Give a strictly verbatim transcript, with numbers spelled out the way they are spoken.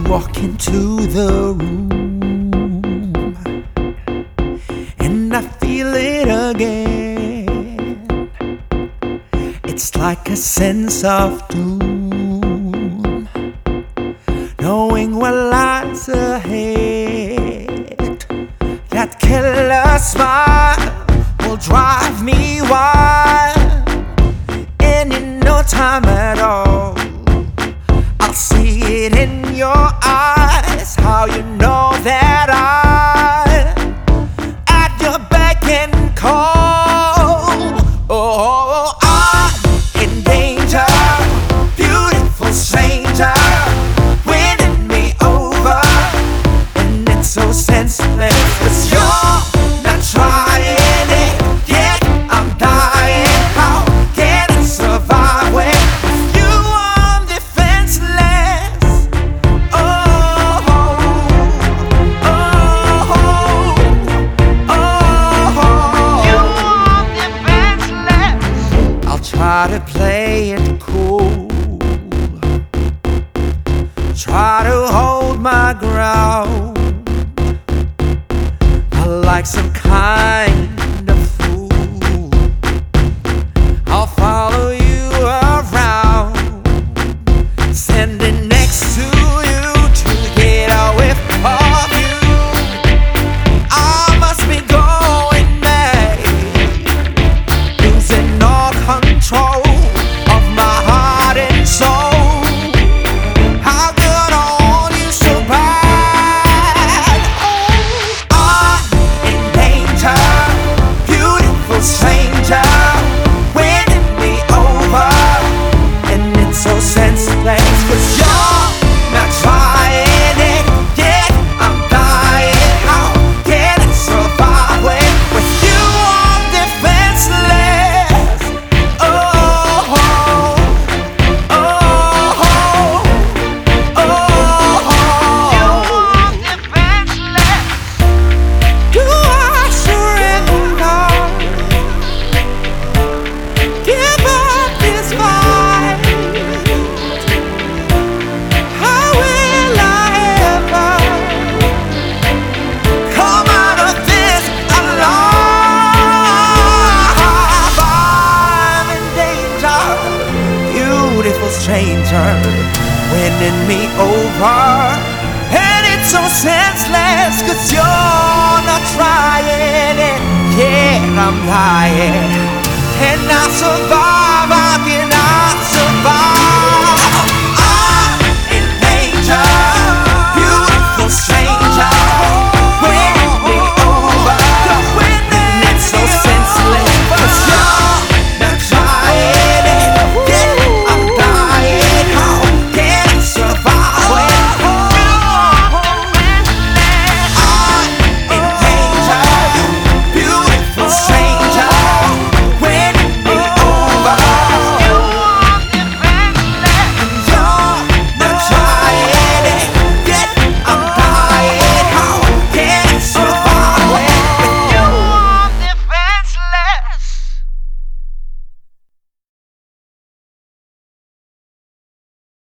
walk into the room and I feel it again. It's like a sense of doom, knowing what lies ahead. That killer smile will drive me wild, and in no time at all I'll see it in your eyes, how you know that I'm at your beck and call. Oh, I'm in danger, beautiful stranger, winning me over, and it's so senseless, 'cause you're not trying it yet. I'm dying. How can I survive when you are defenseless? Oh, oh, oh, oh, you are defenseless. I'll try to play it cool, try to hold my ground, like some kind of fool. I'll follow you around, standing next to you to get a whiff of you. I must be going mad, losing all control of my heart and soul. How could I want you so bad? I'm in danger, beautiful stranger, winning me over, and it's so senseless, 'cause you're not trying it yet. I'm dying. How can I survive when with you I'm defenseless? Oh, oh, oh, oh, you are defenseless. Do I surrender? Give up this fight? How will I ever come out of this alive? I'm in danger, beautiful stranger, winning me over, and it's so senseless, 'cause you're not trying it. Yeah, I'm dying. Can I survive?